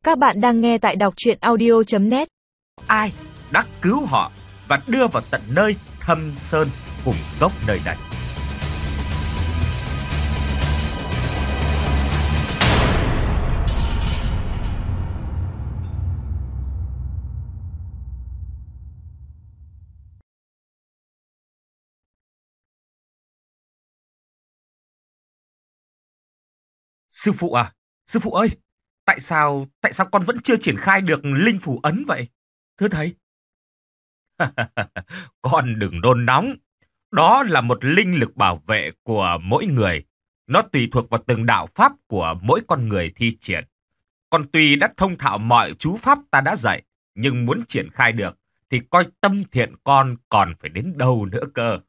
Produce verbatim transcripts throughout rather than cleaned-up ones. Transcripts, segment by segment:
Các bạn đang nghe tại đọc truyện audio chấm net. Ai đã cứu họ và đưa vào tận nơi thâm sơn cùng gốc nơi đây. Sư phụ à, sư phụ ơi, tại sao, tại sao con vẫn chưa triển khai được linh phù ấn vậy? Thưa thầy. Con đừng nôn nóng. Đó là một linh lực bảo vệ của mỗi người. Nó tùy thuộc vào từng đạo pháp của mỗi con người thi triển. Con tuy đã thông thạo mọi chú pháp ta đã dạy, nhưng muốn triển khai được thì coi tâm thiện con còn phải đến đâu nữa cơ.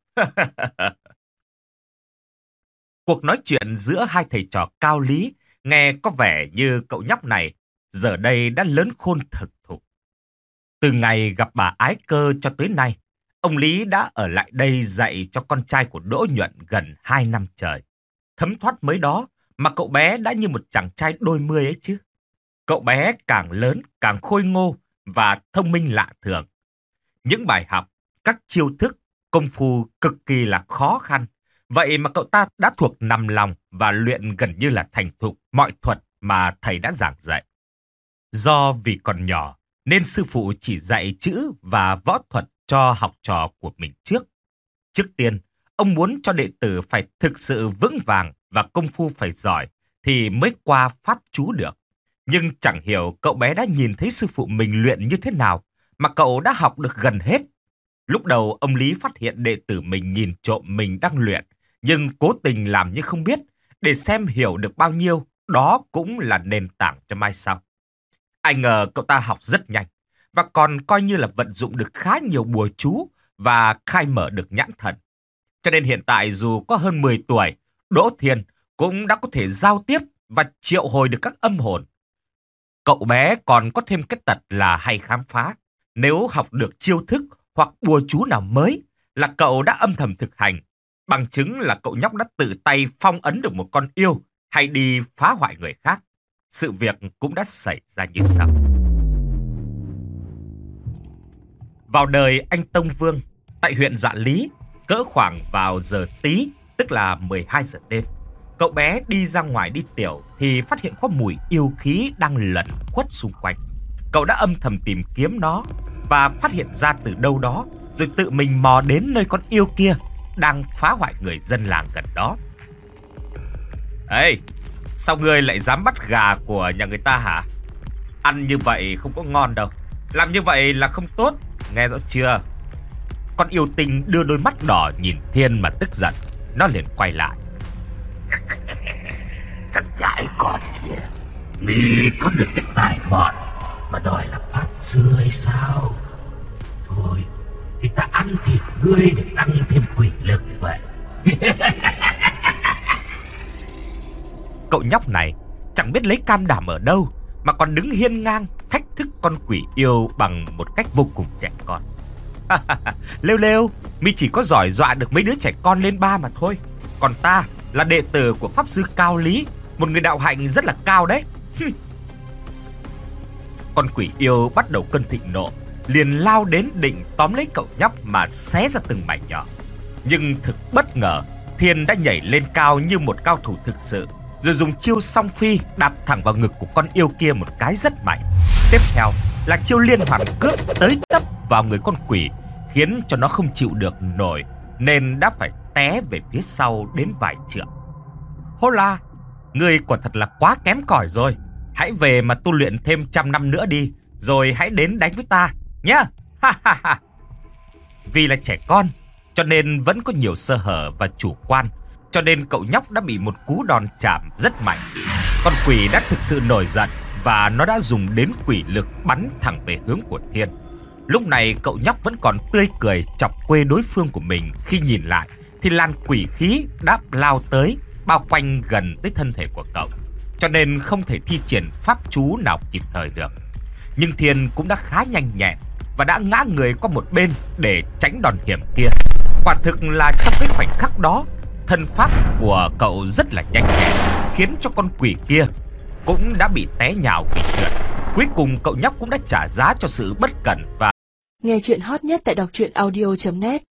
Cuộc nói chuyện giữa hai thầy trò cao lý nghe có vẻ như cậu nhóc này giờ đây đã lớn khôn thực thụ. Từ ngày gặp bà Ái Cơ cho tới nay, ông Lý đã ở lại đây dạy cho con trai của Đỗ Nhuận gần hai năm trời. Thấm thoát mới đó mà cậu bé đã như một chàng trai đôi mươi ấy chứ. Cậu bé càng lớn càng khôi ngô và thông minh lạ thường. Những bài học, các chiêu thức, công phu cực kỳ là khó khăn. Vậy mà cậu ta đã thuộc nằm lòng và luyện gần như là thành thục mọi thuật mà thầy đã giảng dạy. Do vì còn nhỏ, nên sư phụ chỉ dạy chữ và võ thuật cho học trò của mình trước. Trước tiên, ông muốn cho đệ tử phải thực sự vững vàng và công phu phải giỏi thì mới qua pháp chú được. Nhưng chẳng hiểu cậu bé đã nhìn thấy sư phụ mình luyện như thế nào mà cậu đã học được gần hết. Lúc đầu ông Lý phát hiện đệ tử mình nhìn trộm mình đang luyện, nhưng cố tình làm như không biết để xem hiểu được bao nhiêu, đó cũng là nền tảng cho mai sau. Ai ngờ cậu ta học rất nhanh và còn coi như là vận dụng được khá nhiều bùa chú và khai mở được nhãn thần. Cho nên hiện tại dù có hơn mười tuổi, Đỗ Thiên cũng đã có thể giao tiếp và triệu hồi được các âm hồn. Cậu bé còn có thêm cái tật là hay khám phá. Nếu học được chiêu thức hoặc bùa chú nào mới là cậu đã âm thầm thực hành. Bằng chứng là cậu nhóc đã tự tay phong ấn được một con yêu hay đi phá hoại người khác. Sự việc cũng đã xảy ra như sau. Vào đời anh Tông Vương, tại huyện Dạ Lý, cỡ khoảng vào giờ tí, tức là mười hai giờ đêm, cậu bé đi ra ngoài đi tiểu thì phát hiện có mùi yêu khí đang lẩn khuất xung quanh. Cậu đã âm thầm tìm kiếm nó và phát hiện ra từ đâu đó, rồi tự mình mò đến nơi con yêu kia đang phá hoại người dân làng gần đó. Ê, sao ngươi lại dám bắt gà của nhà người ta hả? Ăn như vậy không có ngon đâu. Làm như vậy là không tốt, nghe rõ chưa? Con yêu tinh đưa đôi mắt đỏ nhìn Thiên mà tức giận. Nó liền quay lại. Thằng gái con kia, mi có được cái tài mọn mà đòi là pháp sư hay sao? Thôi, thì ta ăn thịt ngươi để tăng thêm quỷ lực vậy. Cậu nhóc này chẳng biết lấy can đảm ở đâu mà còn đứng hiên ngang thách thức con quỷ yêu bằng một cách vô cùng trẻ con. Lêu lêu, mi chỉ có giỏi dọa được mấy đứa trẻ con lên ba mà thôi. Còn ta là đệ tử của pháp sư Cao Lý, một người đạo hạnh rất là cao đấy. Con quỷ yêu bắt đầu cơn thịnh nộ, liền lao đến định tóm lấy cậu nhóc mà xé ra từng mảnh nhỏ. Nhưng thực bất ngờ, Thiên đã nhảy lên cao như một cao thủ thực sự, rồi dùng chiêu song phi đạp thẳng vào ngực của con yêu kia một cái rất mạnh. Tiếp theo là chiêu liên hoàn cước tới tấp vào người con quỷ, khiến cho nó không chịu được nổi nên đã phải té về phía sau đến vài trượng. Hô la, ngươi quả thật là quá kém cỏi rồi. Hãy về mà tu luyện thêm trăm năm nữa đi, rồi hãy đến đánh với ta nhá. Vì là trẻ con cho nên vẫn có nhiều sơ hở và chủ quan, cho nên cậu nhóc đã bị một cú đòn chạm rất mạnh. Con quỷ đã thực sự nổi giận và nó đã dùng đến quỷ lực bắn thẳng về hướng của Thiên. Lúc này cậu nhóc vẫn còn tươi cười chọc quê đối phương của mình, khi nhìn lại thì làn quỷ khí đã lao tới bao quanh gần tới thân thể của cậu, cho nên không thể thi triển pháp chú nào kịp thời được. Nhưng Thiên cũng đã khá nhanh nhẹn và đã ngã người qua một bên để tránh đòn hiểm kia. Quả thực là trong cái khoảnh khắc đó, thân pháp của cậu rất là nhanh nhẹn, khiến cho con quỷ kia cũng đã bị té nhào vì trượt. Cuối cùng cậu nhóc cũng đã trả giá cho sự bất cẩn và Nghe chuyện hot nhất tại đọc truyện audio chấm net.